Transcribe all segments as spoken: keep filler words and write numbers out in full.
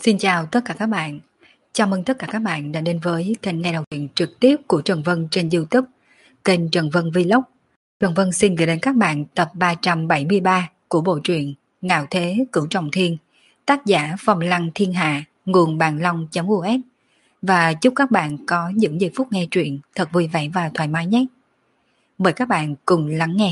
Xin chào tất cả các bạn. Chào mừng tất cả các bạn đã đến với kênh nghe đọc truyện trực tiếp của Trần Vân trên YouTube, kênh Trần Vân Vlog. Trần Vân xin gửi đến các bạn tập ba trăm bảy mươi ba của bộ truyện Ngạo Thế Cửu Trọng Thiên, tác giả Phong Lăng Thiên Hạ, nguồn bàn long.us. Và chúc các bạn có những giây phút nghe truyện thật vui vẻ và thoải mái nhé. Mời các bạn cùng lắng nghe.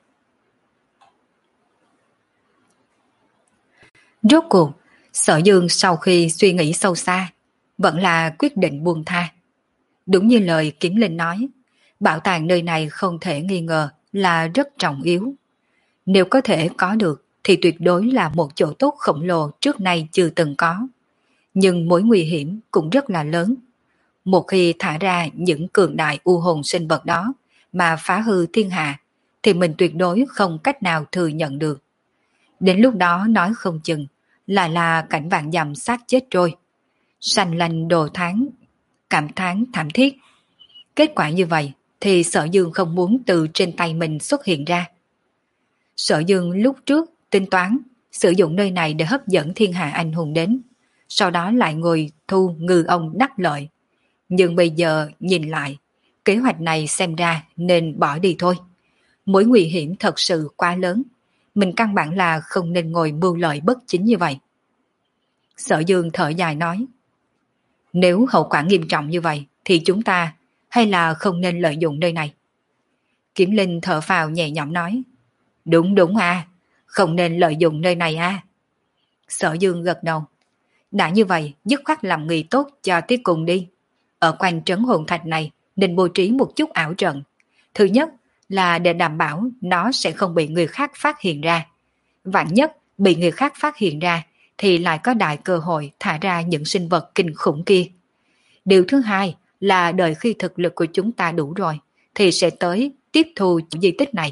Rốt cuộc, Sở Dương sau khi suy nghĩ sâu xa, vẫn là quyết định buông tha. Đúng như lời Kiếm Linh nói, bảo tàng nơi này không thể nghi ngờ là rất trọng yếu. Nếu có thể có được thì tuyệt đối là một chỗ tốt khổng lồ trước nay chưa từng có. Nhưng mối nguy hiểm cũng rất là lớn. Một khi thả ra những cường đại u hồn sinh vật đó mà phá hư thiên hạ, thì mình tuyệt đối không cách nào thừa nhận được. Đến lúc đó nói không chừng lại là cảnh vạn dặm xác chết trôi. Sanh lanh đồ tháng, cảm thán thảm thiết. Kết quả như vậy thì Sở Dương không muốn từ trên tay mình xuất hiện ra. Sở Dương lúc trước tính toán sử dụng nơi này để hấp dẫn thiên hạ anh hùng đến, sau đó lại ngồi thu ngư ông đắc lợi. Nhưng bây giờ nhìn lại, kế hoạch này xem ra nên bỏ đi thôi. Mối nguy hiểm thật sự quá lớn, mình căn bản là không nên ngồi mưu lợi bất chính như vậy. Sở Dương thở dài nói, nếu hậu quả nghiêm trọng như vậy thì chúng ta hay là không nên lợi dụng nơi này. Kiếm Linh thở phào nhẹ nhõm nói, đúng đúng à, không nên lợi dụng nơi này à. Sở Dương gật đầu, đã như vậy dứt khoát làm người tốt cho tiếp cùng đi. Ở quanh trấn hồn thạch này nên bố trí một chút ảo trận. Thứ nhất là để đảm bảo nó sẽ không bị người khác phát hiện ra. Vạn nhất bị người khác phát hiện ra thì lại có đại cơ hội thả ra những sinh vật kinh khủng kia. Điều thứ hai là đợi khi thực lực của chúng ta đủ rồi thì sẽ tới tiếp thu di tích này.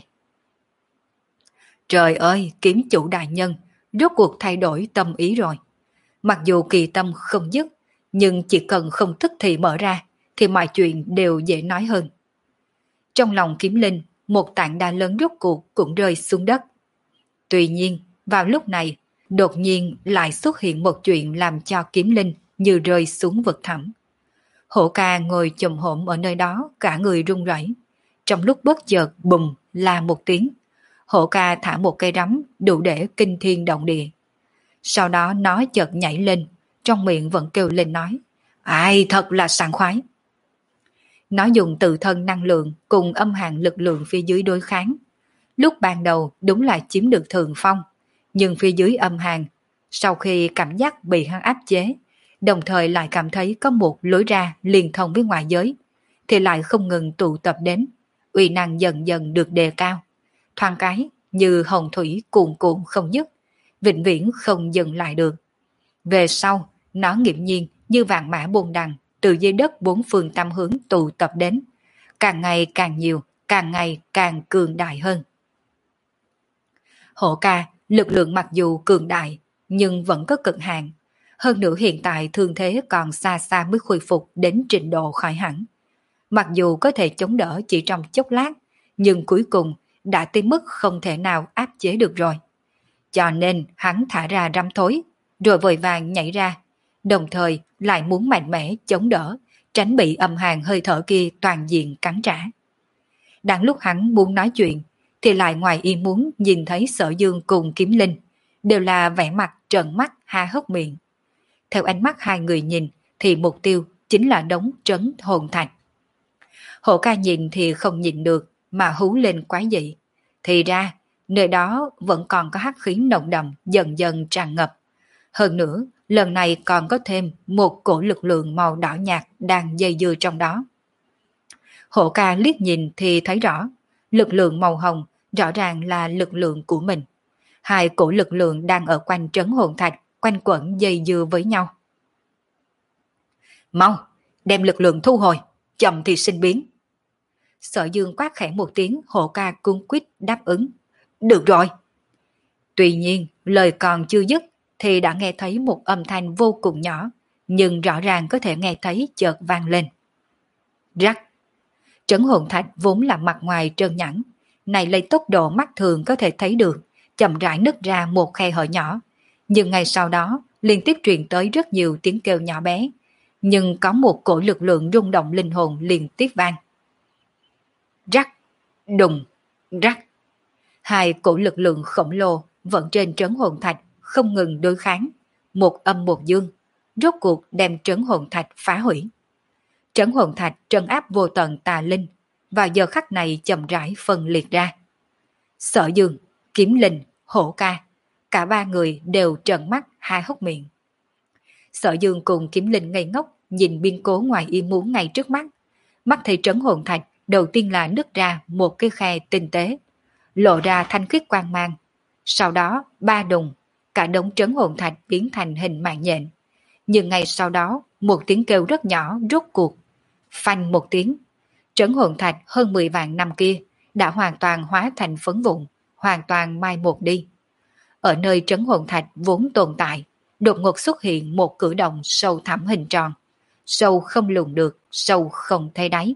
Trời ơi, kiếm chủ đại nhân, rốt cuộc thay đổi tâm ý rồi. Mặc dù kỳ tâm không dứt, nhưng chỉ cần không tức thì mở ra thì mọi chuyện đều dễ nói hơn. Trong lòng Kiếm Linh, một tảng đá lớn rốt cuộc cũng rơi xuống đất. Tuy nhiên, vào lúc này, đột nhiên lại xuất hiện một chuyện làm cho Kiếm Linh như rơi xuống vực thẳm. Hổ ca ngồi chồm hổm ở nơi đó, cả người run rẩy. Trong lúc bất chợt bùm là một tiếng, hổ ca thả một cây rắm đủ để kinh thiên động địa. Sau đó nó chợt nhảy lên, trong miệng vẫn kêu lên nói, ai thật là sảng khoái. Nó dùng tự thân năng lượng cùng âm hàn lực lượng phía dưới đối kháng. Lúc ban đầu đúng là chiếm được thượng phong, nhưng phía dưới âm hàn, sau khi cảm giác bị hắn áp chế, đồng thời lại cảm thấy có một lối ra liên thông với ngoại giới, thì lại không ngừng tụ tập đến, uy năng dần dần được đề cao. Thoáng cái như hồng thủy cuồn cuộn không dứt, vĩnh viễn không dừng lại được. Về sau, nó nghiễm nhiên như vạn mã buôn đằng, từ dưới đất bốn phương tám hướng tụ tập đến, càng ngày càng nhiều, càng ngày càng cường đại hơn. Hổ ca, lực lượng mặc dù cường đại, nhưng vẫn có cực hạn. Hơn nữa hiện tại thương thế còn xa xa mới khôi phục đến trình độ khỏi hẳn. Mặc dù có thể chống đỡ chỉ trong chốc lát, nhưng cuối cùng đã tới mức không thể nào áp chế được rồi. Cho nên hắn thả ra rắm thối, rồi vội vàng nhảy ra, đồng thời lại muốn mạnh mẽ chống đỡ, tránh bị âm hàn hơi thở kia toàn diện cắn trả. Đang lúc hắn muốn nói chuyện, thì lại ngoài ý muốn nhìn thấy Sở Dương cùng Kiếm Linh, đều là vẻ mặt trợn mắt há hốc miệng. Theo ánh mắt hai người nhìn, thì mục tiêu chính là đống trấn hồn thạch. Hổ ca nhìn thì không nhìn được, mà hú lên quái dị. Thì ra, nơi đó vẫn còn có hắc khí nồng đậm dần dần tràn ngập. Hơn nữa, lần này còn có thêm một cổ lực lượng màu đỏ nhạt đang dây dưa trong đó. Hổ ca liếc nhìn thì thấy rõ, lực lượng màu hồng rõ ràng là lực lượng của mình. Hai cổ lực lượng đang ở quanh trấn hồn thạch, quanh quẩn dây dưa với nhau. Mau, đem lực lượng thu hồi, chậm thì sinh biến. Sở Dương quát khẽ một tiếng, hổ ca cuống quýt đáp ứng. Được rồi. Tuy nhiên, lời còn chưa dứt, thì đã nghe thấy một âm thanh vô cùng nhỏ, nhưng rõ ràng có thể nghe thấy chợt vang lên. Rắc. Trấn hồn thạch vốn là mặt ngoài trơn nhẵn, này lấy tốc độ mắt thường có thể thấy được, chậm rãi nứt ra một khe hở nhỏ, nhưng ngay sau đó liên tiếp truyền tới rất nhiều tiếng kêu nhỏ bé, nhưng có một cổ lực lượng rung động linh hồn liên tiếp vang. Rắc, đùng, rắc. Hai cổ lực lượng khổng lồ vẫn trên trấn hồn thạch không ngừng đối kháng, một âm một dương, rốt cuộc đem trấn hồn thạch phá hủy. Trấn hồn thạch trấn áp vô tận tà linh, và giờ khắc này chậm rãi phân liệt ra. Sở Dương, Kiếm Linh, Hổ Ca, cả ba người đều trợn mắt há hốc miệng. Sở Dương cùng Kiếm Linh ngây ngốc nhìn biến cố ngoài ý muốn ngay trước mắt. Mắt thấy trấn hồn thạch đầu tiên là nứt ra một cái khe tinh tế, lộ ra thanh khiết quang mang. Sau đó ba đùng, cả đống trấn hồn thạch biến thành hình mạng nhện. Nhưng ngay sau đó một tiếng kêu rất nhỏ rốt cuộc. Phanh một tiếng, trấn hồn thạch hơn mười vạn năm kia đã hoàn toàn hóa thành phấn vụn, hoàn toàn mai một đi. Ở nơi trấn hồn thạch vốn tồn tại, đột ngột xuất hiện một cử động sâu thẳm hình tròn, sâu không lường được, sâu không thấy đáy.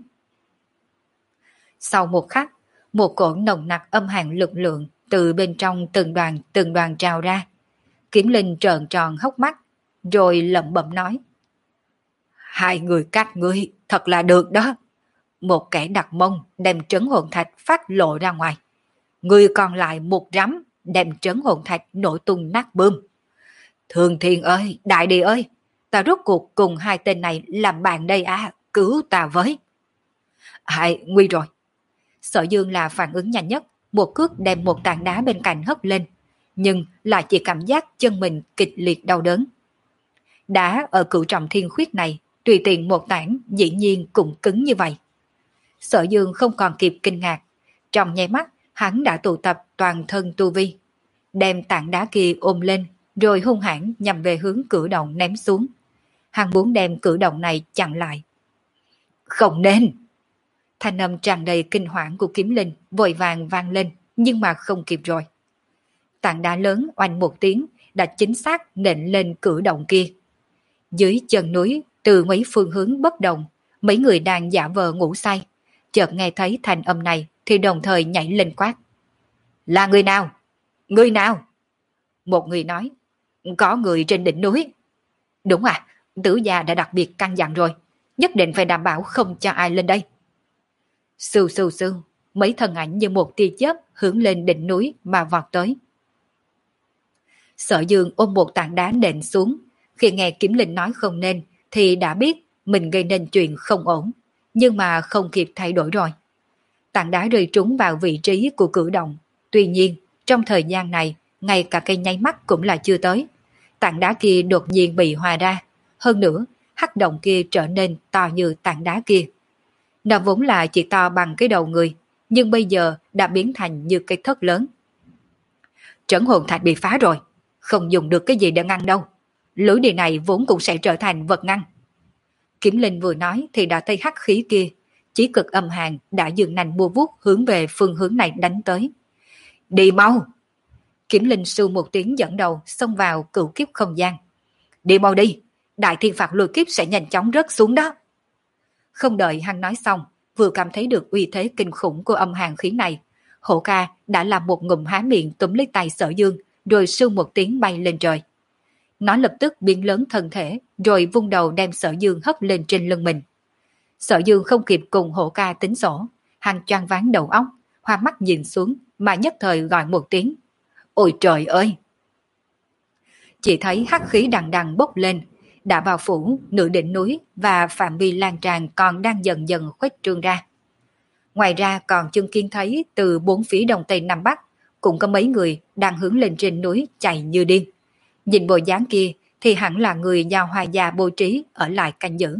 Sau một khắc, một cổ nồng nặc âm hàn lực lượng từ bên trong từng đoàn từng đoàn trào ra. Kiếm Linh trợn tròn hốc mắt, rồi lẩm bẩm nói: Hai người các ngươi thật là được đó. Một kẻ đặt mông đem trấn hồn thạch phát lộ ra ngoài. Người còn lại một rắm đem trấn hồn thạch nổ tung nát bươm. Thường Thiên ơi, Đại Địa ơi, ta rốt cuộc cùng hai tên này làm bạn đây à, cứu ta với. Hai, nguy rồi. Sở Dương là phản ứng nhanh nhất, một cước đem một tảng đá bên cạnh hất lên, nhưng lại chỉ cảm giác chân mình kịch liệt đau đớn. Đá ở cửu trọng thiên khuyết này, tùy tiện một tảng dĩ nhiên cũng cứng như vậy. Sở Dương không còn kịp kinh ngạc, trong nháy mắt hắn đã tụ tập toàn thân tu vi, đem tảng đá kia ôm lên, rồi hung hãn nhằm về hướng cử động ném xuống. Hắn muốn đem cử động này chặn lại. Không nên! Thanh âm tràn đầy kinh hoảng của Kiếm Linh vội vàng vang lên, nhưng mà không kịp rồi. Tảng đá lớn oanh một tiếng đã chính xác nện lên cử động kia. Dưới chân núi, từ mấy phương hướng bất đồng, mấy người đang giả vờ ngủ say, chợt nghe thấy thanh âm này thì đồng thời nhảy lên quát: Là người nào? Người nào? Một người nói: Có người trên đỉnh núi. Đúng à, Tử gia đã đặc biệt căn dặn rồi, nhất định phải đảm bảo không cho ai lên đây. Sưu sưu sưu, mấy thân ảnh như một tia chớp hướng lên đỉnh núi mà vọt tới. Sở Dương ôm một tảng đá nện xuống, khi nghe Kiếm Linh nói không nên thì đã biết mình gây nên chuyện không ổn, nhưng mà không kịp thay đổi rồi. Tảng đá rơi trúng vào vị trí của cử động, tuy nhiên trong thời gian này ngay cả cây nháy mắt cũng là chưa tới. Tảng đá kia đột nhiên bị hòa ra, hơn nữa hắc động kia trở nên to như tảng đá kia. Nó vốn là chỉ to bằng cái đầu người, nhưng bây giờ đã biến thành như cái thất lớn. Trấn hồn thạch bị phá rồi, không dùng được cái gì để ngăn đâu. Lối đi này vốn cũng sẽ trở thành vật ngăn. Kiếm Linh vừa nói thì đã thấy hắc khí kia, chí cực âm hàn đã dừng nành mua vuốt hướng về phương hướng này đánh tới. Đi mau! Kiếm Linh sưu một tiếng dẫn đầu xông vào cửu kiếp không gian. Đi mau đi, đại thiên phạt lôi kiếp sẽ nhanh chóng rớt xuống đó. Không đợi hắn nói xong, vừa cảm thấy được uy thế kinh khủng của âm hàn khí này, Hổ Ca đã làm một ngụm há miệng túm lấy tay Sở Dương, rồi sưu một tiếng bay lên trời. Nó lập tức biến lớn thân thể, rồi vung đầu đem Sở Dương hất lên trên lưng mình. Sở Dương không kịp cùng Hổ Ca tính sổ, hắn choáng váng đầu óc, hoa mắt nhìn xuống mà nhất thời gọi một tiếng: Ôi trời ơi! Chỉ thấy hắc khí đằng đằng bốc lên, đã bao phủ nửa đỉnh núi và phạm vi lan tràn còn đang dần dần khuếch trương ra. Ngoài ra còn chứng kiến thấy từ bốn phía đông tây nam bắc cũng có mấy người đang hướng lên trên núi chạy như điên. Nhìn bộ dáng kia thì hẳn là người nhà Hoa gia bố trí ở lại canh giữ.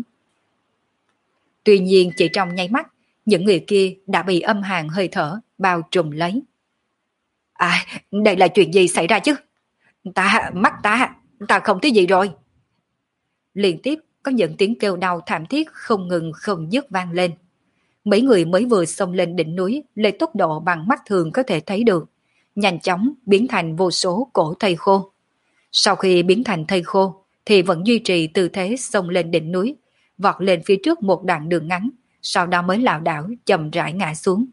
Tuy nhiên chỉ trong nháy mắt, những người kia đã bị âm hàn hơi thở bao trùm lấy. À, đây là chuyện gì xảy ra chứ? Ta, mắt ta, ta không thấy gì rồi. Liên tiếp có những tiếng kêu đau thảm thiết không ngừng không dứt vang lên. Mấy người mới vừa xông lên đỉnh núi lấy tốc độ bằng mắt thường có thể thấy được, nhanh chóng biến thành vô số cổ thây khô. Sau khi biến thành thây khô thì vẫn duy trì tư thế xông lên đỉnh núi, vọt lên phía trước một đoạn đường ngắn, sau đó mới lảo đảo chậm rãi ngã xuống.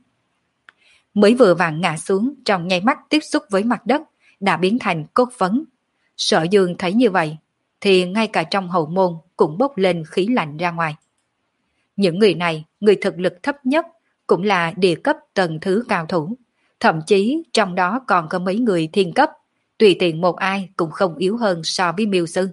Mới vừa vặn ngã xuống trong nháy mắt tiếp xúc với mặt đất đã biến thành cốt phấn. Sở Dương thấy như vậy, thì ngay cả trong hậu môn cũng bốc lên khí lạnh ra ngoài. Những người này, người thực lực thấp nhất, cũng là địa cấp tầng thứ cao thủ. Thậm chí trong đó còn có mấy người thiên cấp, tùy tiện một ai cũng không yếu hơn so với miêu sư.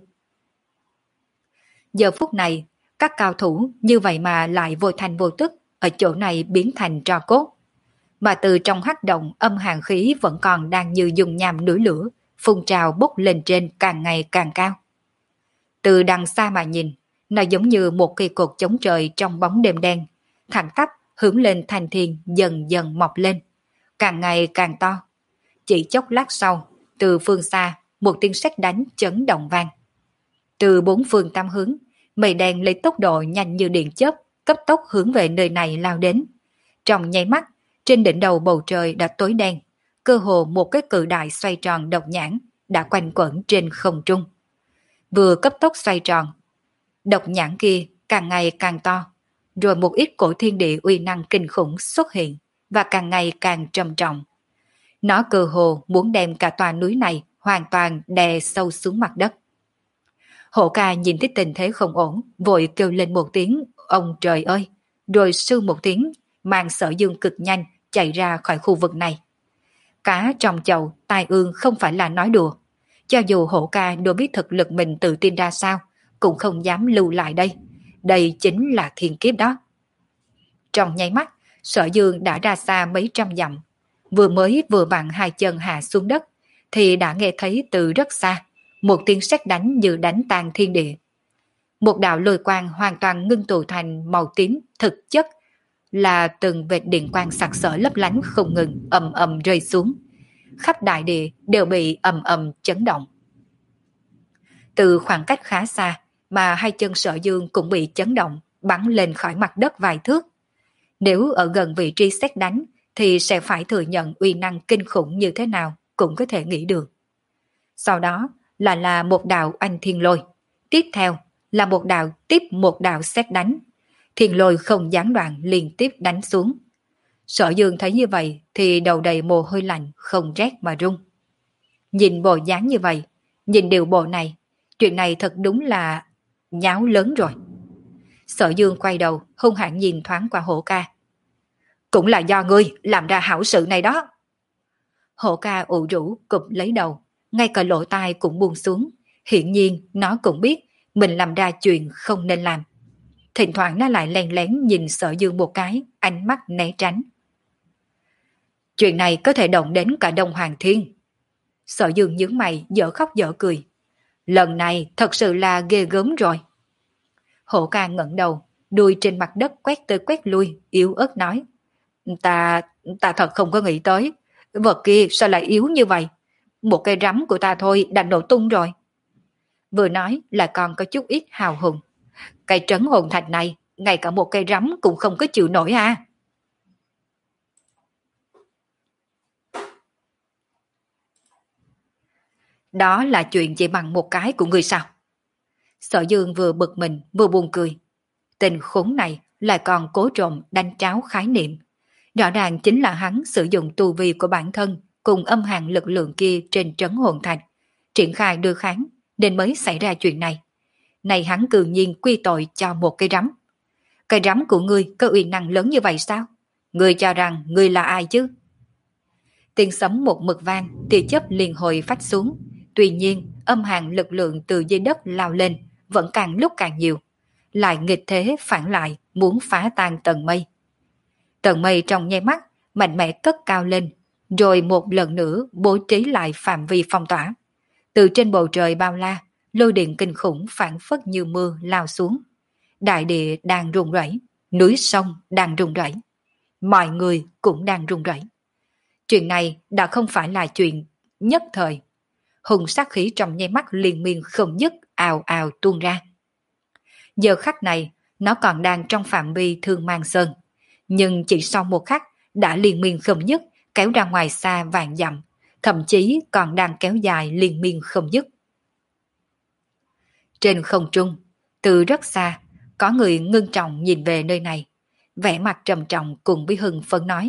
Giờ phút này, các cao thủ như vậy mà lại vô thành vô tức, ở chỗ này biến thành tro cốt. Mà từ trong hắc động âm hàn khí vẫn còn đang như dùng nham núi lửa, phun trào bốc lên trên càng ngày càng cao. Từ đằng xa mà nhìn, nó giống như một cây cột chống trời trong bóng đêm đen, thẳng tắp hướng lên thành thiên dần dần mọc lên, càng ngày càng to. Chỉ chốc lát sau, từ phương xa, một tiếng sét đánh chấn động vang. Từ bốn phương tam hướng, mây đen lấy tốc độ nhanh như điện chớp, cấp tốc hướng về nơi này lao đến. Trong nháy mắt, trên đỉnh đầu bầu trời đã tối đen, cơ hồ một cái cự đại xoay tròn độc nhãn đã quanh quẩn trên không trung. Vừa cấp tốc xoay tròn, độc nhãn kia càng ngày càng to, rồi một ít cổ thiên địa uy năng kinh khủng xuất hiện và càng ngày càng trầm trọng. Nó cơ hồ muốn đem cả tòa núi này hoàn toàn đè sâu xuống mặt đất. Hổ ca nhìn thấy tình thế không ổn, vội kêu lên một tiếng ông trời ơi, rồi sư một tiếng, mang Sở Dương cực nhanh chạy ra khỏi khu vực này. Cá trong chậu, tai ương không phải là nói đùa. Cho dù hổ ca đối biết thực lực mình tự tin ra sao, cũng không dám lưu lại đây. Đây chính là thiên kiếp đó. Trong nháy mắt, Sở Dương đã ra xa mấy trăm dặm. Vừa mới vừa vặn hai chân hạ xuống đất, thì đã nghe thấy từ rất xa, một tiếng sét đánh như đánh tan thiên địa. Một đạo lôi quang hoàn toàn ngưng tụ thành màu tím thực chất, là từng vệt điện quang sặc sỡ lấp lánh không ngừng ầm ầm rơi xuống. Khắp đại địa đều bị ầm ầm chấn động. Từ khoảng cách khá xa mà hai chân Sở Dương cũng bị chấn động, bắn lên khỏi mặt đất vài thước. Nếu ở gần vị trí sét đánh thì sẽ phải thừa nhận uy năng kinh khủng như thế nào cũng có thể nghĩ được. Sau đó là là một đạo anh thiên lôi, tiếp theo là một đạo tiếp một đạo sét đánh. Thiên lôi không gián đoạn liên tiếp đánh xuống. Sở Dương thấy như vậy thì đầu đầy mồ hôi lạnh, không rét mà run. Nhìn bộ dáng như vậy, nhìn điều bộ này, chuyện này thật đúng là nháo lớn rồi. Sở Dương quay đầu, hung hãn nhìn thoáng qua Hổ ca. Cũng là do ngươi làm ra hảo sự này đó. Hổ ca ủ rũ cụp lấy đầu, ngay cả lỗ tai cũng buông xuống. Hiển nhiên nó cũng biết mình làm ra chuyện không nên làm. Thỉnh thoảng nó lại lén lén nhìn Sở Dương một cái, ánh mắt né tránh. Chuyện này có thể động đến cả Đông Hoàng Thiên. Sở Dương nhướng mày, dở khóc dở cười. Lần này thật sự là ghê gớm rồi. Hổ ca ngẩng đầu, đuôi trên mặt đất quét tới quét lui, yếu ớt nói. Ta, ta thật không có nghĩ tới. Vật kia sao lại yếu như vậy? Một cây rắm của ta thôi đã nổ tung rồi. Vừa nói là còn có chút ít hào hùng. Cây trấn hồn thạch này, ngay cả một cây rắm cũng không có chịu nổi à. Đó là chuyện chỉ bằng một cái của người sao? Sở Dương vừa bực mình vừa buồn cười. Tình khốn này lại còn cố trộm đánh tráo khái niệm. Rõ ràng chính là hắn sử dụng tu vi của bản thân cùng âm hàn lực lượng kia trên trấn hồn thạch, triển khai đưa kháng nên mới xảy ra chuyện này. Này hắn cư nhiên quy tội cho một cây rắm. Cây rắm của ngươi có uy năng lớn như vậy sao? Ngươi cho rằng ngươi là ai chứ? Tiếng sấm một mực vang, tia chớp liền hồi phách xuống. Tuy nhiên, âm hàn lực lượng từ dưới đất lao lên vẫn càng lúc càng nhiều. Lại nghịch thế phản lại, muốn phá tan tầng mây. Tầng mây trong nháy mắt, mạnh mẽ cất cao lên, rồi một lần nữa bố trí lại phạm vi phong tỏa. Từ trên bầu trời bao la, lôi điện kinh khủng phản phất như mưa lao xuống. Đại địa đang rung rẩy, núi sông đang rung rẩy. Mọi người cũng đang rung rẩy. Chuyện này đã không phải là chuyện nhất thời. Hùng sát khí trong nháy mắt liên miên không dứt ào ào tuôn ra. Giờ khắc này, nó còn đang trong phạm vi Thương Mang Sơn. Nhưng chỉ sau một khắc đã liên miên không dứt kéo ra ngoài xa vạn dặm, thậm chí còn đang kéo dài liên miên không dứt. Trên không trung, từ rất xa, có người ngưng trọng nhìn về nơi này, vẻ mặt trầm trọng cùng với hưng phấn nói.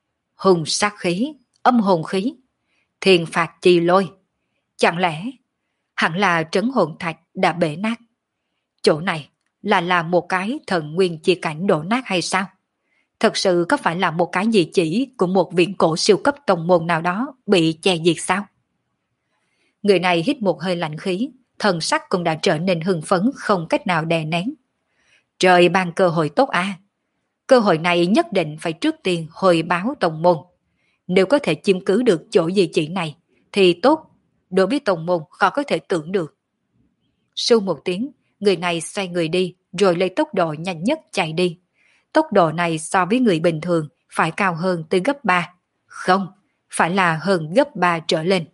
Hùng sát khí, âm hồn khí, thiên phạt chi lôi. Chẳng lẽ hẳn là trấn hồn thạch đã bể nát. Chỗ này là là một cái thần nguyên chi cảnh đổ nát hay sao? Thật sự có phải là một cái gì chỉ của một viện cổ siêu cấp tông môn nào đó bị che diệt sao? Người này hít một hơi lạnh khí, thần sắc cũng đã trở nên hưng phấn không cách nào đè nén. Trời ban cơ hội tốt à? Cơ hội này nhất định phải trước tiên hồi báo tông môn. Nếu có thể chiếm cứ được chỗ di chỉ này, thì tốt, đối với tông môn khó có thể tưởng được. Su một tiếng, người này xoay người đi, rồi lấy tốc độ nhanh nhất chạy đi. Tốc độ này so với người bình thường phải cao hơn từ gấp ba. Không, phải là hơn gấp ba trở lên.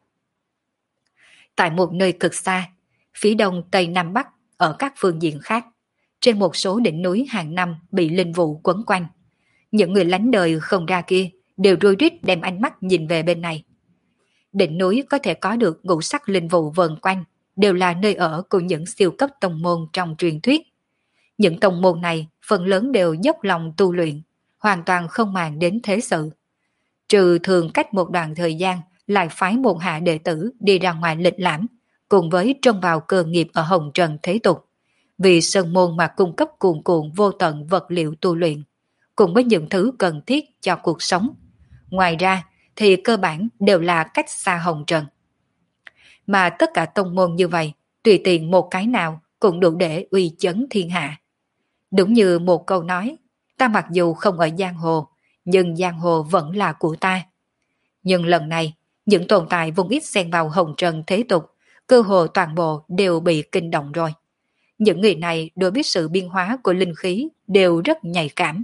Tại một nơi cực xa, phía đông tây nam bắc ở các phương diện khác, trên một số đỉnh núi hàng năm bị linh vụ quấn quanh. Những người lánh đời không ra kia đều rối rít đem ánh mắt nhìn về bên này. Đỉnh núi có thể có được ngũ sắc linh vụ vờn quanh, đều là nơi ở của những siêu cấp tông môn trong truyền thuyết. Những tông môn này phần lớn đều dốc lòng tu luyện, hoàn toàn không màng đến thế sự. Trừ thường cách một đoạn thời gian lại phái môn hạ đệ tử đi ra ngoài lịch lãm, cùng với trông vào cơ nghiệp ở hồng trần thế tục, vì sơn môn mà cung cấp cuồn cuộn vô tận vật liệu tu luyện, cùng với những thứ cần thiết cho cuộc sống. Ngoài ra thì cơ bản đều là cách xa hồng trần. Mà tất cả tông môn như vậy, tùy tiện một cái nào cũng đủ để uy chấn thiên hạ. Đúng như một câu nói, ta mặc dù không ở giang hồ, nhưng giang hồ vẫn là của ta. Nhưng lần này, những tồn tại vùng ít xen vào hồng trần thế tục, cơ hồ toàn bộ đều bị kinh động rồi. Những người này đối với sự biến hóa của linh khí đều rất nhạy cảm.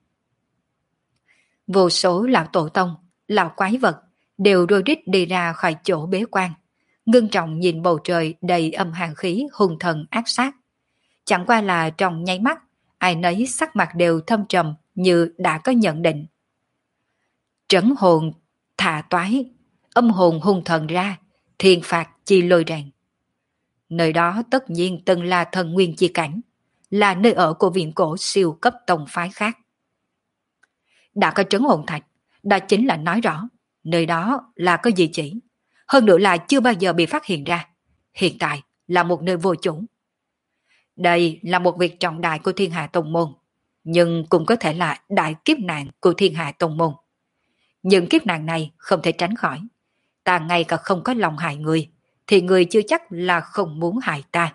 Vô số lão tổ tông, lão quái vật đều rối rít đi ra khỏi chỗ bế quan, ngưng trọng nhìn bầu trời đầy âm hàn khí hung thần ác sát. Chẳng qua là trong nháy mắt, ai nấy sắc mặt đều thâm trầm như đã có nhận định. Trấn hồn thả toái, âm hồn hung thần ra, thiên phạt chi lôi rèn. Nơi đó tất nhiên từng là thần nguyên chi cảnh, là nơi ở của viện cổ siêu cấp tông phái khác. Đã có trấn hồn thạch, đó chính là nói rõ, nơi đó là có gì chỉ, hơn nữa là chưa bao giờ bị phát hiện ra, hiện tại là một nơi vô chủ. Đây là một việc trọng đại của thiên hạ tông môn, nhưng cũng có thể là đại kiếp nạn của thiên hạ tông môn. Nhưng kiếp nạn này không thể tránh khỏi. Ta ngay cả không có lòng hại người, thì người chưa chắc là không muốn hại ta.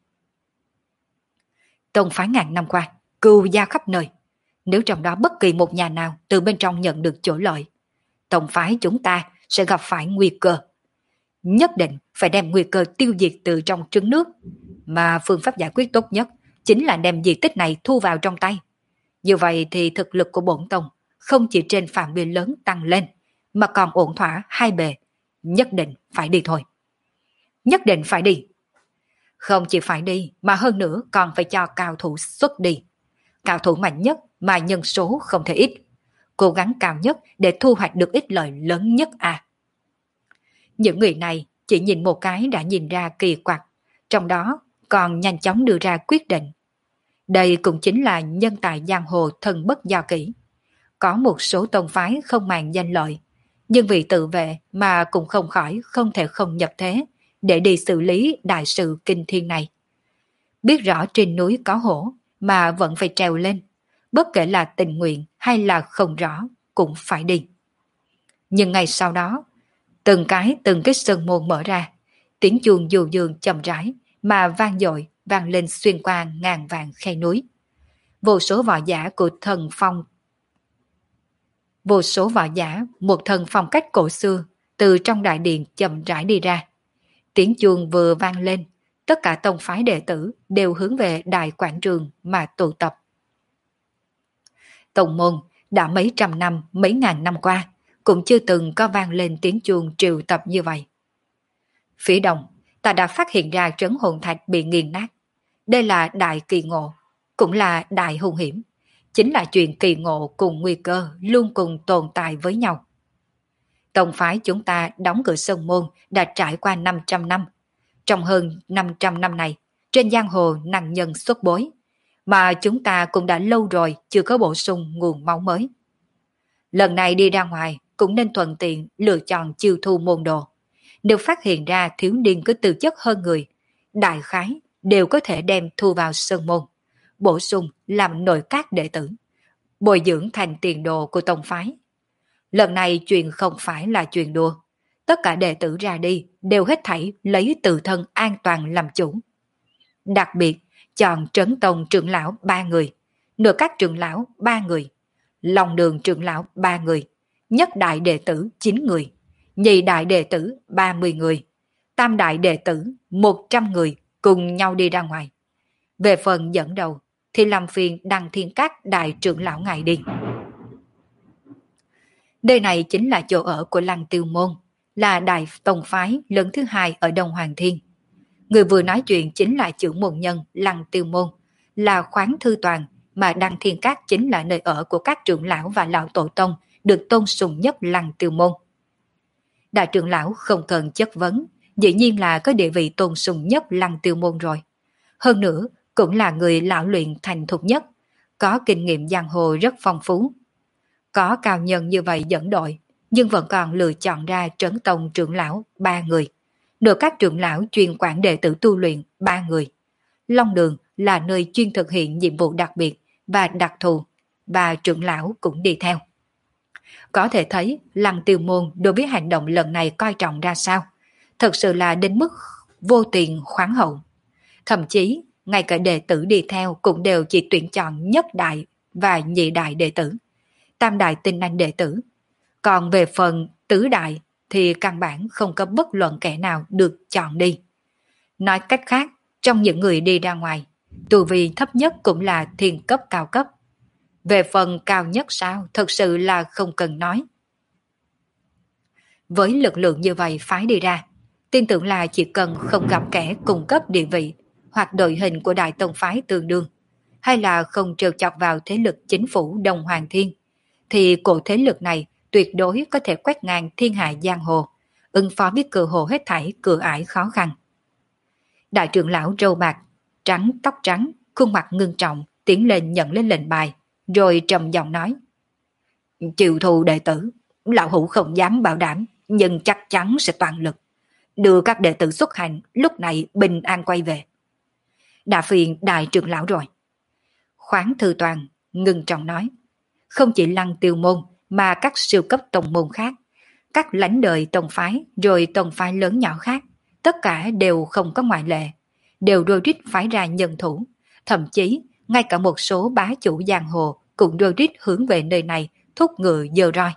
Tông phái ngàn năm qua, cừu gia khắp nơi. Nếu trong đó bất kỳ một nhà nào từ bên trong nhận được chỗ lợi, tông phái chúng ta sẽ gặp phải nguy cơ. Nhất định phải đem nguy cơ tiêu diệt từ trong trứng nước, mà phương pháp giải quyết tốt nhất chính là đem di tích này thu vào trong tay. Như vậy thì thực lực của bổn tông không chỉ trên phạm vi lớn tăng lên, mà còn ổn thỏa hai bề. Nhất định phải đi thôi. Nhất định phải đi. Không chỉ phải đi, mà hơn nữa còn phải cho cao thủ xuất đi. Cao thủ mạnh nhất mà nhân số không thể ít. Cố gắng cao nhất để thu hoạch được ít lợi lớn nhất à. Những người này chỉ nhìn một cái đã nhìn ra kỳ quặc, trong đó còn nhanh chóng đưa ra quyết định. Đây cũng chính là nhân tài giang hồ thân bất do kỹ. Có một số tông phái không màng danh lợi, nhưng vì tự vệ mà cũng không khỏi không thể không nhập thế để đi xử lý đại sự kinh thiên này. Biết rõ trên núi có hổ mà vẫn phải trèo lên, bất kể là tình nguyện hay là không rõ cũng phải đi. Nhưng ngày sau đó, từng cái từng cái sơn môn mở ra, tiếng chuông dù dường chậm rãi mà vang dội vang lên xuyên qua ngàn vạn khe núi. Vô số võ giả của thần phong Vô số võ giả một thần phong cách cổ xưa từ trong đại điện chậm rãi đi ra. Tiếng chuông vừa vang lên, tất cả tông phái đệ tử đều hướng về đại quảng trường mà tụ tập. Tông môn đã mấy trăm năm, mấy ngàn năm qua cũng chưa từng có vang lên tiếng chuông triệu tập như vậy. Phía đông, ta đã phát hiện ra trấn hồn thạch bị nghiền nát. Đây là đại kỳ ngộ, cũng là đại hung hiểm. Chính là chuyện kỳ ngộ cùng nguy cơ luôn cùng tồn tại với nhau. Tông phái chúng ta đóng cửa sơn môn đã trải qua năm trăm năm. Trong hơn năm trăm năm này, trên giang hồ năng nhân xuất bối, mà chúng ta cũng đã lâu rồi chưa có bổ sung nguồn máu mới. Lần này đi ra ngoài cũng nên thuận tiện lựa chọn chiêu thu môn đồ. nếu phát hiện ra thiếu niên có tư chất hơn người, đại khái đều có thể đem thu vào sơn môn, bổ sung làm nội các đệ tử, bồi dưỡng thành tiền đồ của tông phái. Lần này chuyện không phải là chuyện đùa, tất cả đệ tử ra đi đều hết thảy lấy tự thân an toàn làm chủ. Đặc biệt chọn Trấn Tông trưởng lão ba người, nửa các trưởng lão ba người, Long Đường trưởng lão ba người, nhất đại đệ tử chín người, nhị đại đệ tử ba mươi người, tam đại đệ tử một trăm người cùng nhau đi ra ngoài. Về phần dẫn đầu thì làm phiền Đăng Thiên Các đại trưởng lão ngài đi. Nơi này chính là chỗ ở của Lăng Tiêu Môn, là đại tông phái lớn thứ hai ở Đông Hoàng Thiên. Người vừa nói chuyện chính là trưởng môn nhân Lăng Tiêu Môn, là khoáng thư toàn, mà Đăng Thiên Các chính là nơi ở của các trưởng lão và lão tổ tông được tôn sùng nhất Lăng Tiêu Môn. Đại trưởng lão không cần chất vấn, dĩ nhiên là có địa vị tôn sùng nhất Lăng Tiêu Môn rồi. Hơn nữa, cũng là người lão luyện thành thục nhất, có kinh nghiệm giang hồ rất phong phú. Có cao nhân như vậy dẫn đội, nhưng vẫn còn lựa chọn ra Trấn Tông trưởng lão ba người, được các trưởng lão chuyên quản đệ tử tu luyện ba người. Long Đường là nơi chuyên thực hiện nhiệm vụ đặc biệt và đặc thù, và trưởng lão cũng đi theo. Có thể thấy Lăng Tiêu Môn đối với hành động lần này coi trọng ra sao, thật sự là đến mức vô tiền khoáng hậu. Thậm chí, ngay cả đệ tử đi theo cũng đều chỉ tuyển chọn nhất đại và nhị đại đệ tử, tam đại tinh anh đệ tử. Còn về phần tứ đại thì căn bản không có bất luận kẻ nào được chọn đi. Nói cách khác, trong những người đi ra ngoài, tu vi thấp nhất cũng là thiên cấp cao cấp. Về phần cao nhất sao, thật sự là không cần nói. Với lực lượng như vậy phái đi ra, tin tưởng là chỉ cần không gặp kẻ cung cấp địa vị hoặc đội hình của đại tông phái tương đương, hay là không trêu chọc vào thế lực chính phủ Đông Hoàng Thiên, thì cổ thế lực này tuyệt đối có thể quét ngang thiên hạ giang hồ, ứng phó với cơ hồ hết thảy cửa ải khó khăn. Đại trưởng lão râu bạc, trắng tóc trắng, khuôn mặt ngưng trọng, tiến lên nhận lên lệnh bài, rồi trầm giọng nói: chịu thù đệ tử, lão hữu không dám bảo đảm, nhưng chắc chắn sẽ toàn lực đưa các đệ tử xuất hành lúc này bình an quay về. Đã phiền đại trưởng lão rồi. Khoáng thư toàn ngưng trọng nói: không chỉ Lăng Tiêu Môn mà các siêu cấp tông môn khác, các lãnh đời tông phái rồi tông phái lớn nhỏ khác, tất cả đều không có ngoại lệ, đều đôi rít phái ra nhân thủ, thậm chí ngay cả một số bá chủ giang hồ cũng đôi rít hướng về nơi này thúc ngựa giơ roi.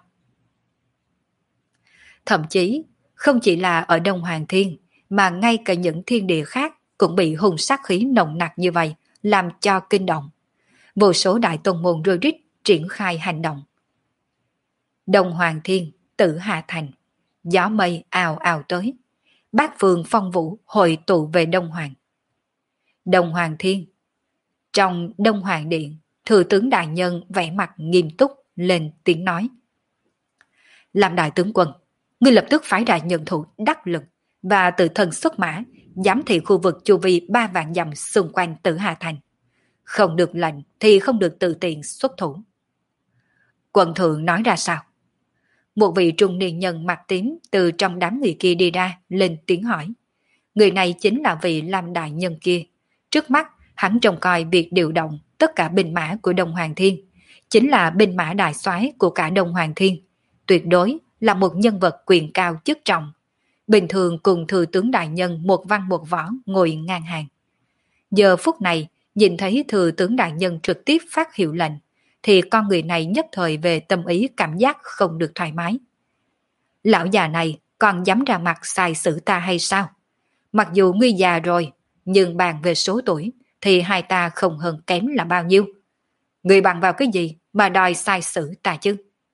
Thậm chí không chỉ là ở Đông Hoàng Thiên, mà ngay cả những thiên địa khác cũng bị hung sát khí nồng nặc như vậy làm cho kinh động. Vô số đại tông môn rôi rít triển khai hành động. Đông Hoàng Thiên, Tử Hà Thành, gió mây ào ào tới, bát phương phong vũ hội tụ về Đông Hoàng. Đông Hoàng Thiên. Trong Đông Hoàng Điện, thừa tướng đại nhân vẻ mặt nghiêm túc lên tiếng nói: làm đại tướng quân, ngươi lập tức phái ra nhân thủ đắc lực và tự thân xuất mã, giám thị khu vực chu vi ba vạn dặm xung quanh Tử Hà Thành. Không được lệnh thì không được tự tiện xuất thủ. Quận thượng nói ra sao? Một vị trung niên nhân mặt tím từ trong đám người kia đi ra, lên tiếng hỏi. Người này chính là vị Lam đại nhân kia. Trước mắt, hắn trông coi việc điều động tất cả binh mã của Đông Hoàng Thiên, chính là binh mã đại soái của cả Đông Hoàng Thiên. Tuyệt đối là một nhân vật quyền cao chức trọng. Bình thường cùng thừa tướng đại nhân một văn một võ ngồi ngang hàng. Giờ phút này, nhìn thấy thừa tướng đại nhân trực tiếp phát hiệu lệnh, thì con người này nhất thời về tâm ý cảm giác không được thoải mái. Lão già này còn dám ra mặt sai xử ta hay sao? Mặc dù ngươi già rồi, nhưng bàn về số tuổi thì hai ta không hơn kém là bao nhiêu. Ngươi bằng vào cái gì mà đòi sai xử ta chứ?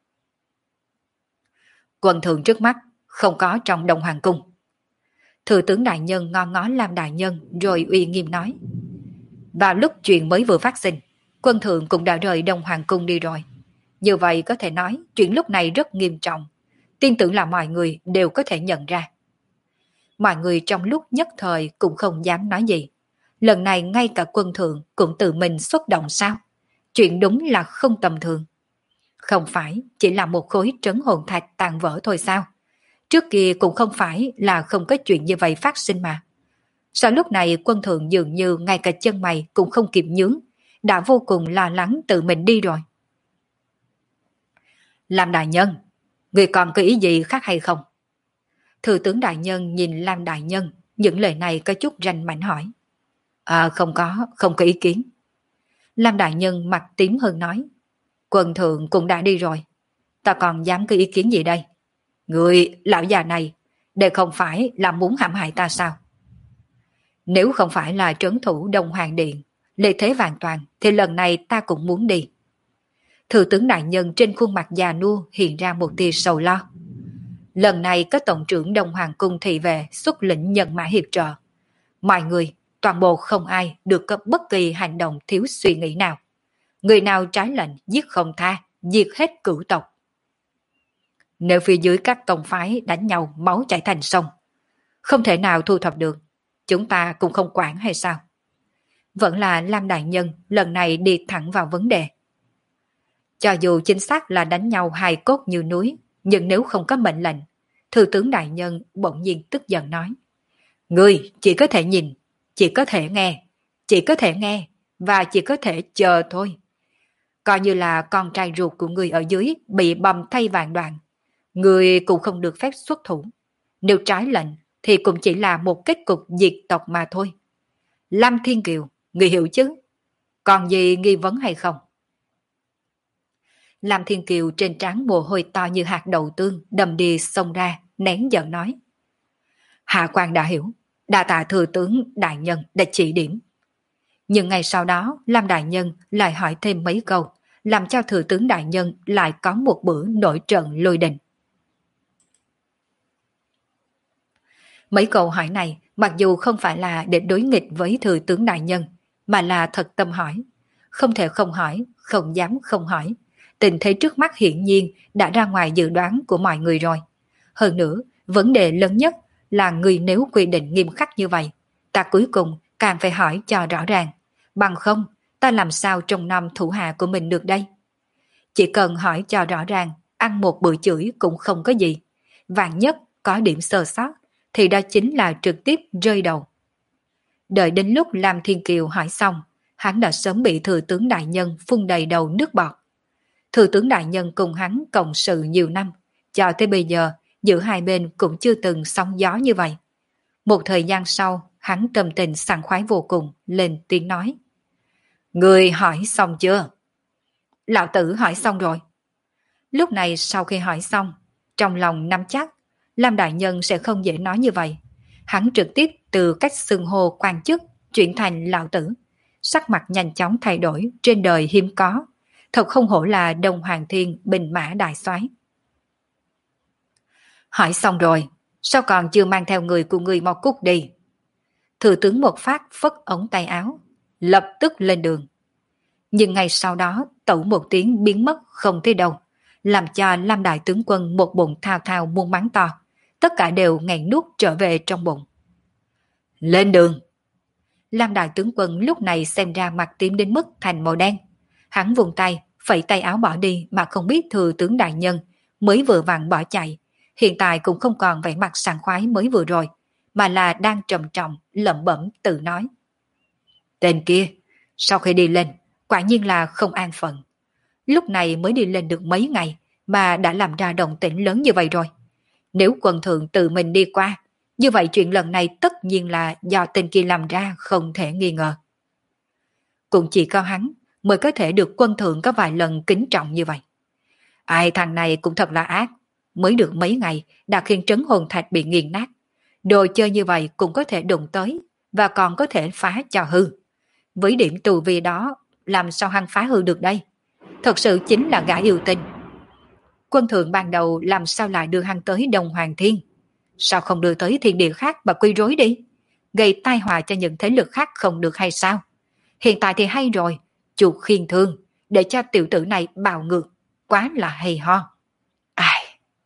Quần thường trước mắt không có trong Đông Hoàng Cung. Thừa tướng đại nhân ngon ngó Lam đại nhân rồi uy nghiêm nói: vào lúc chuyện mới vừa phát sinh, quân thượng cũng đã rời Đông Hoàng Cung đi rồi. Như vậy có thể nói chuyện lúc này rất nghiêm trọng, tin tưởng là mọi người đều có thể nhận ra. Mọi người trong lúc nhất thời cũng không dám nói gì. Lần này ngay cả quân thượng cũng tự mình xuất động sao? Chuyện đúng là không tầm thường. Không phải chỉ là một khối trấn hồn thạch tàn vỡ thôi sao? Trước kia cũng không phải là không có chuyện như vậy phát sinh mà. Sau lúc này quân thượng dường như ngay cả chân mày cũng không kịp nhướng, đã vô cùng lo lắng tự mình đi rồi. Lam đại nhân, người còn có ý gì khác hay không? Thừa tướng đại nhân nhìn Lam đại nhân, những lời này có chút rành mảnh hỏi. À không có, không có ý kiến. Lam đại nhân mặt tím hơn nói. Quân thượng cũng đã đi rồi, ta còn dám có ý kiến gì đây? Người, lão già này, đây không phải là muốn hãm hại ta sao? Nếu không phải là trấn thủ Đông Hoàng Điện, lê thế vạn toàn, thì lần này ta cũng muốn đi. Thừa tướng đại nhân trên khuôn mặt già nua hiện ra một tia sầu lo. Lần này có tổng trưởng Đông Hoàng Cung thị về xuất lĩnh nhận mã hiệp trợ. Mọi người, toàn bộ không ai được có bất kỳ hành động thiếu suy nghĩ nào. Người nào trái lệnh giết không tha, diệt hết cửu tộc. Nếu phía dưới các tông phái đánh nhau máu chảy thành sông, không thể nào thu thập được, chúng ta cũng không quản hay sao? Vẫn là Lam đại nhân lần này đi thẳng vào vấn đề. Cho dù chính xác là đánh nhau hài cốt như núi, nhưng nếu không có mệnh lệnh, Thừa tướng đại nhân bỗng nhiên tức giận nói. Ngươi chỉ có thể nhìn, chỉ có thể nghe, chỉ có thể nghe, và chỉ có thể chờ thôi. Coi như là con trai ruột của người ở dưới bị bầm thay vạn đoạn, người cũng không được phép xuất thủ. Nếu trái lệnh thì cũng chỉ là một kết cục diệt tộc mà thôi. Lam Thiên Kiều, người hiểu chứ? Còn gì nghi vấn hay không? Lam Thiên Kiều trên trán mồ hôi to như hạt đậu tương đầm đìa xông ra, nén giận nói. Hạ quan đã hiểu, đa tạ thừa tướng đại nhân đã chỉ điểm. Nhưng ngày sau đó, Lam đại nhân lại hỏi thêm mấy câu, làm cho thừa tướng đại nhân lại có một bữa nổi trận lôi đình. Mấy câu hỏi này, mặc dù không phải là để đối nghịch với thừa tướng đại nhân, mà là thật tâm hỏi. Không thể không hỏi, không dám không hỏi. Tình thế trước mắt hiển nhiên đã ra ngoài dự đoán của mọi người rồi. Hơn nữa, vấn đề lớn nhất là người nếu quy định nghiêm khắc như vậy, ta cuối cùng càng phải hỏi cho rõ ràng. Bằng không, ta làm sao trong năm thủ hạ của mình được đây? Chỉ cần hỏi cho rõ ràng, ăn một bữa chửi cũng không có gì. Vạn nhất có điểm sơ sót, thì đó chính là trực tiếp rơi đầu. Đợi đến lúc Lam Thiên Kiều hỏi xong, hắn đã sớm bị thừa tướng đại nhân phun đầy đầu nước bọt. Thừa tướng đại nhân cùng hắn cộng sự nhiều năm, cho tới bây giờ giữa hai bên cũng chưa từng sóng gió như vậy. Một thời gian sau, hắn tâm tình sảng khoái vô cùng, lên tiếng nói. Người hỏi xong chưa? Lão tử hỏi xong rồi. Lúc này sau khi hỏi xong, trong lòng nắm chắc, Lam đại nhân sẽ không dễ nói như vậy. Hắn trực tiếp từ cách xưng hô quan chức chuyển thành lão tử. Sắc mặt nhanh chóng thay đổi, trên đời hiếm có. Thật không hổ là Đông Hoàng Thiên Bình Mã Đại Soái. Hỏi xong rồi, sao còn chưa mang theo người của người mau cút đi? Thừa tướng một phát phất ống tay áo, lập tức lên đường. Nhưng ngay sau đó tẩu một tiếng biến mất không thấy đâu, làm cho Lam đại tướng quân một bụng thao thao muôn mắng to, tất cả đều nghẹn nuốt trở về trong bụng. Lên đường! Lam đại tướng quân lúc này xem ra mặt tím đến mức thành màu đen. Hắn vùng tay, phẩy tay áo bỏ đi mà không biết thừa tướng đại nhân mới vừa vặn bỏ chạy, hiện tại cũng không còn vẻ mặt sảng khoái mới vừa rồi, mà là đang trầm trọng lẩm bẩm tự nói. Tên kia, sau khi đi lên, quả nhiên là không an phận. Lúc này mới đi lên được mấy ngày mà đã làm ra động tĩnh lớn như vậy rồi. Nếu quân thượng tự mình đi qua, như vậy chuyện lần này tất nhiên là do tên kia làm ra không thể nghi ngờ. Cũng chỉ có hắn mới có thể được quân thượng có vài lần kính trọng như vậy. Ai thằng này cũng thật là ác, mới được mấy ngày đã khiến trấn hồn thạch bị nghiền nát. Đồ chơi như vậy cũng có thể đụng tới và còn có thể phá cho hư. Với điểm tù vi đó, làm sao hắn phá hư được đây? Thật sự chính là gã yêu tinh. Quân thượng ban đầu làm sao lại đưa hắn tới Đông Hoàng Thiên? Sao không đưa tới thiên địa khác mà quy rối đi? Gây tai họa cho những thế lực khác không được hay sao? Hiện tại thì hay rồi, chuột khiên thương, để cho tiểu tử này bạo ngược, quá là hay ho. Ai?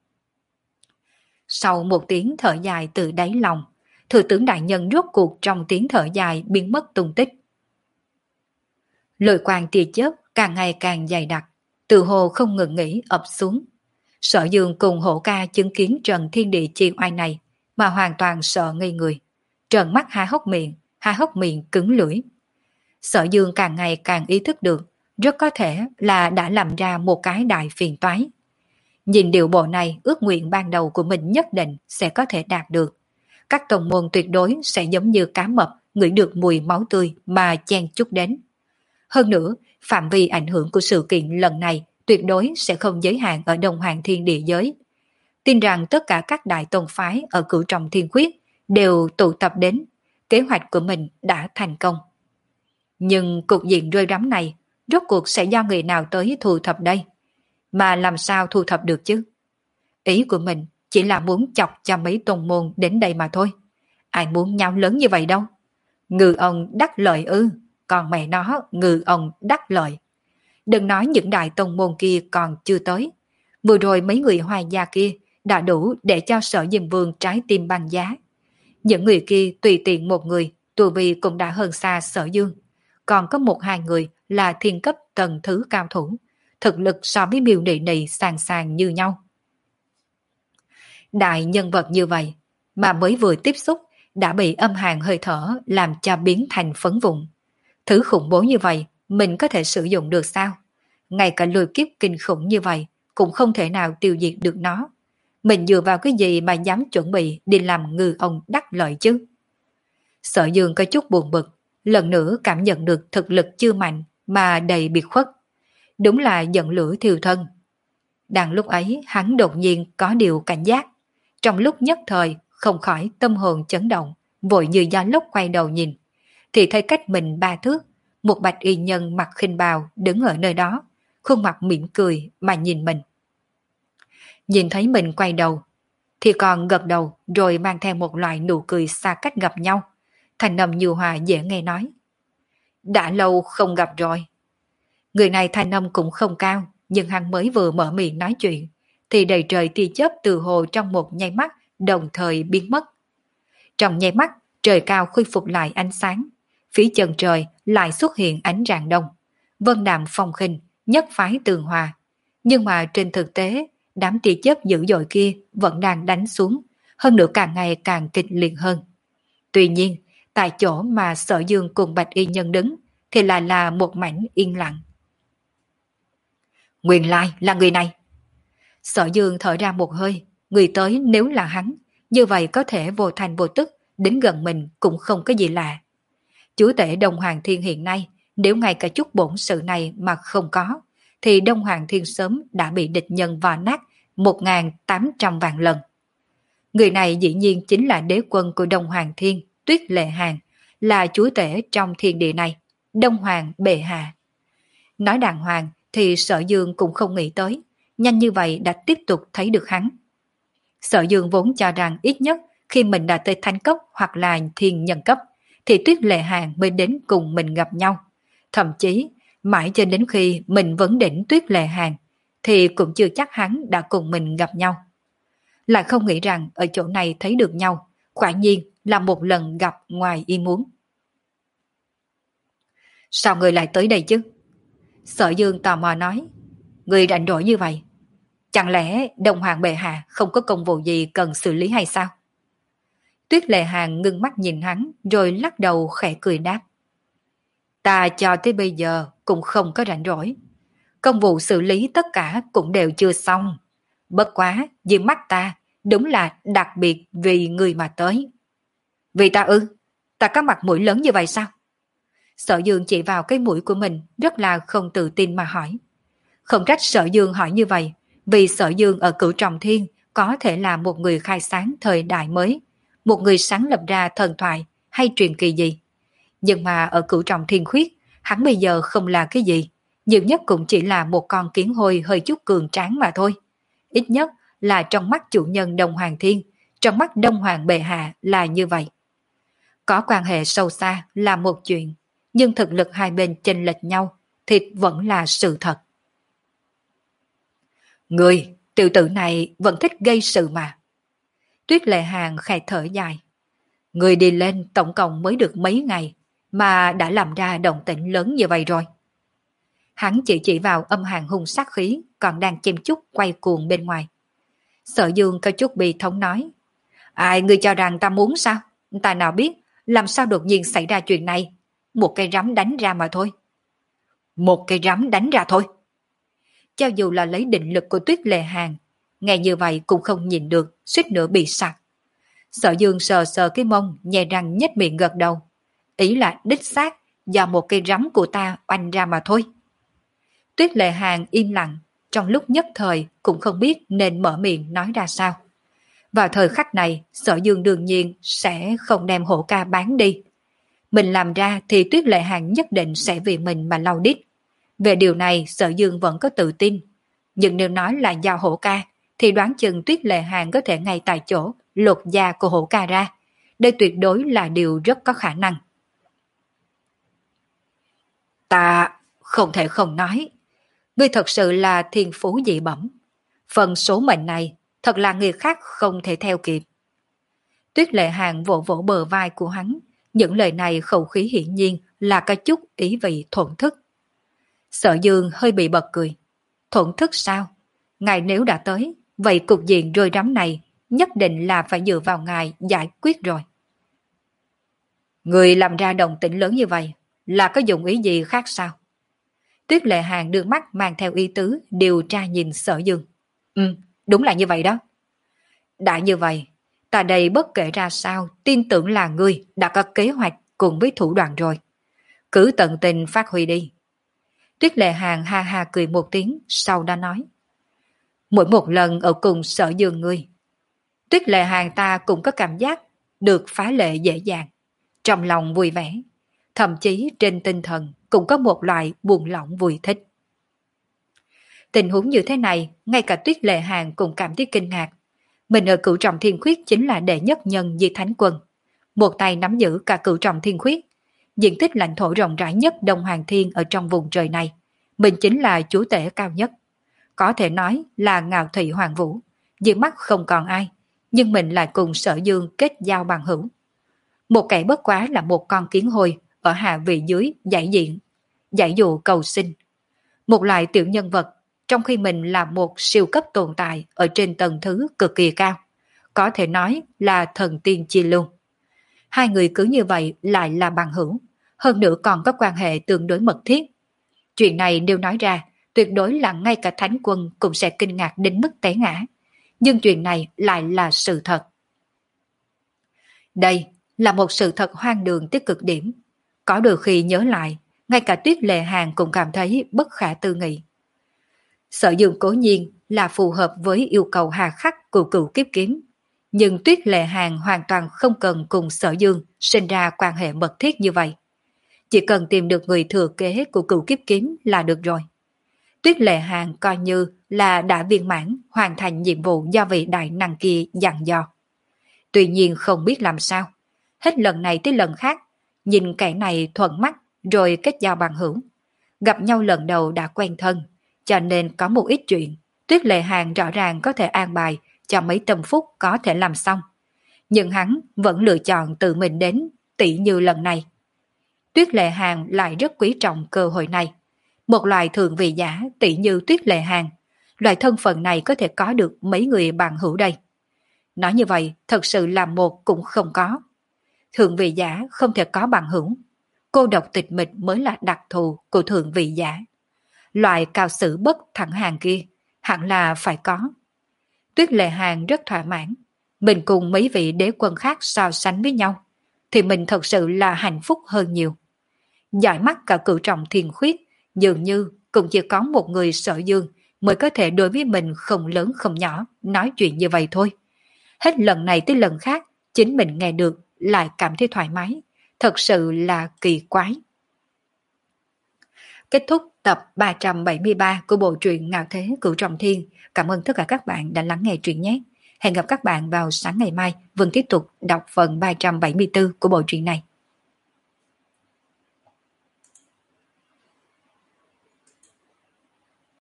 Sau một tiếng thở dài từ đáy lòng, thừa tướng đại nhân rốt cuộc trong tiếng thở dài biến mất tung tích. Lôi quang tia chớp càng ngày càng dày đặc, từ hồ không ngừng nghỉ ập xuống. Sở Dương cùng Hổ Ca chứng kiến trận thiên địa chi oai này mà hoàn toàn sợ ngây người, trợn mắt há hốc miệng, há hốc miệng cứng lưỡi. Sở Dương càng ngày càng ý thức được, rất có thể là đã làm ra một cái đại phiền toái. Nhìn điều bộ này, ước nguyện ban đầu của mình nhất định sẽ có thể đạt được. Các tông môn tuyệt đối sẽ giống như cá mập ngửi được mùi máu tươi mà chen chúc đến. Hơn nữa, phạm vi ảnh hưởng của sự kiện lần này tuyệt đối sẽ không giới hạn ở Đông Hoàng Thiên Địa giới. Tin rằng tất cả các đại tông phái ở Cửu Trọng Thiên Khuyết đều tụ tập đến, kế hoạch của mình đã thành công. Nhưng cục diện rơi rắm này, rốt cuộc sẽ do người nào tới thu thập đây? Mà làm sao thu thập được chứ? Ý của mình chỉ là muốn chọc cho mấy tông môn đến đây mà thôi. Ai muốn nhau lớn như vậy đâu. Ngư ông đắc lợi ư, còn mẹ nó ngư ông đắc lợi. Đừng nói những đại tông môn kia còn chưa tới. Vừa rồi mấy người hoài gia kia đã đủ để cho Sở Diêm Vương trái tim băng giá. Những người kia tùy tiện một người, tu vi cũng đã hơn xa Sở Dương. Còn có một hai người là thiên cấp tầng thứ cao thủ. Thực lực so với miêu nị nị sàng sàng như nhau. Đại nhân vật như vậy mà mới vừa tiếp xúc đã bị âm hàn hơi thở làm cho biến thành phấn vụn. Thứ khủng bố như vậy mình có thể sử dụng được sao? Ngay cả lôi kiếp kinh khủng như vậy cũng không thể nào tiêu diệt được nó. Mình dựa vào cái gì mà dám chuẩn bị đi làm ngư ông đắc lợi chứ? Sở Dương có chút buồn bực, lần nữa cảm nhận được thực lực chưa mạnh mà đầy biệt khuất. Đúng là giận lửa thiêu thân. Đang lúc ấy hắn đột nhiên có điều cảnh giác. Trong lúc nhất thời không khỏi tâm hồn chấn động, vội như gió lốc quay đầu nhìn. Thì thấy cách mình ba thước, một bạch y nhân mặc khinh bào đứng ở nơi đó, khuôn mặt mỉm cười mà nhìn mình. Nhìn thấy mình quay đầu, thì còn gật đầu rồi mang theo một loại nụ cười xa cách gặp nhau. Thành âm nhu hòa dễ nghe nói. Đã lâu không gặp rồi. Người này thanh âm cũng không cao, nhưng hắn mới vừa mở miệng nói chuyện, thì đầy trời tia chớp từ hồ trong một nháy mắt đồng thời biến mất. Trong nháy mắt, trời cao khôi phục lại ánh sáng, phía chân trời lại xuất hiện ánh rạng đông. Vân đạm phong khinh, nhất phái tường hòa. Nhưng mà trên thực tế, đám tia chớp dữ dội kia vẫn đang đánh xuống, hơn nữa càng ngày càng kịch liệt hơn. Tuy nhiên, tại chỗ mà Sở Dương cùng Bạch Y Nhân đứng, thì lại là một mảnh yên lặng. Nguyên lai là người này. Sở Dương thở ra một hơi, người tới nếu là hắn, như vậy có thể vô thành vô tức, đến gần mình cũng không có gì lạ. Chúa tể Đông Hoàng Thiên hiện nay, nếu ngay cả chút bổn sự này mà không có, thì Đông Hoàng Thiên sớm đã bị địch nhân vò nát một nghìn tám trăm vạn lần. Người này dĩ nhiên chính là đế quân của Đông Hoàng Thiên, Tuyết Lệ Hàn, là chúa tể trong thiên địa này, Đông Hoàng bệ hạ. Nói đàng hoàng thì Sở Dương cũng không nghĩ tới, nhanh như vậy đã tiếp tục thấy được hắn. Sở Dương vốn cho rằng ít nhất khi mình đã tới thánh cấp hoặc là thiên nhân cấp, thì Tuyết Lệ Hàn mới đến cùng mình gặp nhau. Thậm chí, mãi cho đến khi mình vấn đỉnh Tuyết Lệ Hàn, thì cũng chưa chắc hắn đã cùng mình gặp nhau. Lại không nghĩ rằng ở chỗ này thấy được nhau, quả nhiên là một lần gặp ngoài ý muốn. Sao người lại tới đây chứ? Sở Dương tò mò nói. Người rảnh rỗi như vậy, chẳng lẽ Đông Hoàng bệ hạ không có công vụ gì cần xử lý hay sao? Tuyết Lệ Hàn ngưng mắt nhìn hắn rồi lắc đầu khẽ cười đáp. Ta cho tới bây giờ cũng không có rảnh rỗi. Công vụ xử lý tất cả cũng đều chưa xong. Bất quá, dưới mắt ta, đúng là đặc biệt vì người mà tới. Vì ta ư? Ta có mặt mũi lớn như vậy sao? Sở Dương chỉ vào cái mũi của mình rất là không tự tin mà hỏi. Không trách Sở Dương hỏi như vậy, vì Sở Dương ở Cửu Trọng Thiên có thể là một người khai sáng thời đại mới, một người sáng lập ra thần thoại hay truyền kỳ gì. Nhưng mà ở Cửu Trọng Thiên Khuyết, hắn bây giờ không là cái gì, nhiều nhất cũng chỉ là một con kiến hôi hơi chút cường tráng mà thôi. Ít nhất là trong mắt chủ nhân Đông Hoàng Thiên, trong mắt Đông Hoàng bệ hạ là như vậy. Có quan hệ sâu xa là một chuyện, nhưng thực lực hai bên chênh lệch nhau thì vẫn là sự thật. Người, tiểu tử này vẫn thích gây sự mà. Tuyết Lệ Hàn khẽ thở dài. Người đi lên tổng cộng mới được mấy ngày mà đã làm ra động tĩnh lớn như vậy rồi. Hắn chỉ chỉ vào âm hàn hung sát khí còn đang chêm chút quay cuồng bên ngoài. Sở Dương có chút bi thống nói, ai ngươi cho rằng ta muốn sao? Ta nào biết, làm sao đột nhiên xảy ra chuyện này? Một cây rắm đánh ra mà thôi. Một cây rắm đánh ra thôi. Cho dù là lấy định lực của Tuyết Lệ Hàn, nghe như vậy cũng không nhìn được, suýt nữa bị sặc. Sở Dương sờ sờ cái mông, nhè răng nhếch miệng gật đầu. Ý là đích xác, do một cây rắm của ta oanh ra mà thôi. Tuyết Lệ Hàn im lặng, trong lúc nhất thời cũng không biết nên mở miệng nói ra sao. Vào thời khắc này, Sở Dương đương nhiên sẽ không đem hổ ca bán đi. Mình làm ra thì Tuyết Lệ Hàn nhất định sẽ vì mình mà lau đít. Về điều này Sở Dương vẫn có tự tin. Nhưng nếu nói là do hổ ca, thì đoán chừng Tuyết Lệ Hàn có thể ngay tại chỗ lột da của hổ ca ra. Đây tuyệt đối là điều rất có khả năng. Ta không thể không nói. Ngươi thật sự là thiên phú dị bẩm. Phần số mệnh này thật là người khác không thể theo kịp. Tuyết Lệ Hàn vỗ vỗ bờ vai của hắn. Những lời này khẩu khí hiển nhiên là có chút ý vị thuận thức. Sở Dương hơi bị bật cười. Thuận thức sao? Ngài nếu đã tới, vậy cục diện rơi rắm này nhất định là phải dựa vào ngài giải quyết rồi. Người làm ra đồng tĩnh lớn như vậy là có dụng ý gì khác sao? Tuyết Lệ Hàn đưa mắt mang theo ý tứ điều tra nhìn Sở Dương. Ừ, đúng là như vậy đó. Đã như vậy, ta đây bất kể ra sao tin tưởng là ngươi đã có kế hoạch cùng với thủ đoạn rồi. Cứ tận tình phát huy đi. Tuyết Lệ Hàn ha ha cười một tiếng, sau đó nói. Mỗi một lần ở cùng Sở Dương ngươi, Tuyết Lệ Hàn ta cũng có cảm giác được phá lệ dễ dàng, trong lòng vui vẻ, thậm chí trên tinh thần cũng có một loại buồn lỏng vui thích. Tình huống như thế này, ngay cả Tuyết Lệ Hàn cũng cảm thấy kinh ngạc. Mình ở Cửu Trọng Thiên Khuyết chính là đệ nhất nhân Di Thánh Quân, một tay nắm giữ cả Cửu Trọng Thiên Khuyết, diện tích lãnh thổ rộng rãi nhất Đông Hoàng Thiên ở trong vùng trời này. Mình chính là chúa tể cao nhất, có thể nói là ngạo thị hoàng vũ, dưới mắt không còn ai, nhưng mình lại cùng Sở Dương kết giao bằng hữu. Một kẻ bất quá là một con kiến hôi ở hạ vị dưới giải diện, giải dụ cầu sinh. Một loại tiểu nhân vật, trong khi mình là một siêu cấp tồn tại ở trên tầng thứ cực kỳ cao, có thể nói là thần tiên chi lưu. Hai người cứ như vậy lại là bằng hữu, hơn nữa còn có quan hệ tương đối mật thiết. Chuyện này nếu nói ra, tuyệt đối là ngay cả Thánh Quân cũng sẽ kinh ngạc đến mức té ngã. Nhưng chuyện này lại là sự thật. Đây là một sự thật hoang đường tới cực điểm. Có đôi khi nhớ lại, ngay cả Tuyết Lệ Hàn cũng cảm thấy bất khả tư nghị. Sở Dương cố nhiên là phù hợp với yêu cầu hà khắc của Cửu Kiếp Kiếm, nhưng Tuyết Lệ Hàn hoàn toàn không cần cùng Sở Dương sinh ra quan hệ mật thiết như vậy. Chỉ cần tìm được người thừa kế của Cửu Kiếp Kiếm là được rồi. Tuyết Lệ Hàn coi như là đã viên mãn hoàn thành nhiệm vụ do vị đại năng kia dặn dò. Tuy nhiên không biết làm sao, hết lần này tới lần khác, nhìn kẻ này thuận mắt rồi kết giao bằng hữu. Gặp nhau lần đầu đã quen thân, cho nên có một ít chuyện, Tuyết Lệ Hàn rõ ràng có thể an bài cho mấy tâm phút có thể làm xong. Nhưng hắn vẫn lựa chọn tự mình đến, tỉ như lần này. Tuyết Lệ Hàn lại rất quý trọng cơ hội này. Một loài thượng vị giả tỉ như Tuyết Lệ Hàn, loại thân phận này có thể có được mấy người bằng hữu đây. Nói như vậy, thật sự là một cũng không có. Thượng vị giả không thể có bằng hữu. Cô độc tịch mịch mới là đặc thù của thượng vị giả. Loại cao sử bất thẳng hàng kia, hẳn là phải có. Tuyết Lệ Hàn rất thỏa mãn. Mình cùng mấy vị đế quân khác so sánh với nhau, thì mình thật sự là hạnh phúc hơn nhiều. Dõi mắt cả Cửu Trọng Thiên Khuyết, dường như cũng chỉ có một người Sở Dương mới có thể đối với mình không lớn không nhỏ nói chuyện như vậy thôi. Hết lần này tới lần khác, chính mình nghe được lại cảm thấy thoải mái. Thật sự là kỳ quái. Kết thúc tập ba trăm bảy mươi ba của bộ truyện Ngạo Thế Cửu Trọng Thiên. Cảm ơn tất cả các bạn đã lắng nghe truyện nhé. Hẹn gặp các bạn vào sáng ngày mai, Vân tiếp tục đọc phần ba trăm bảy mươi tư của bộ truyện này.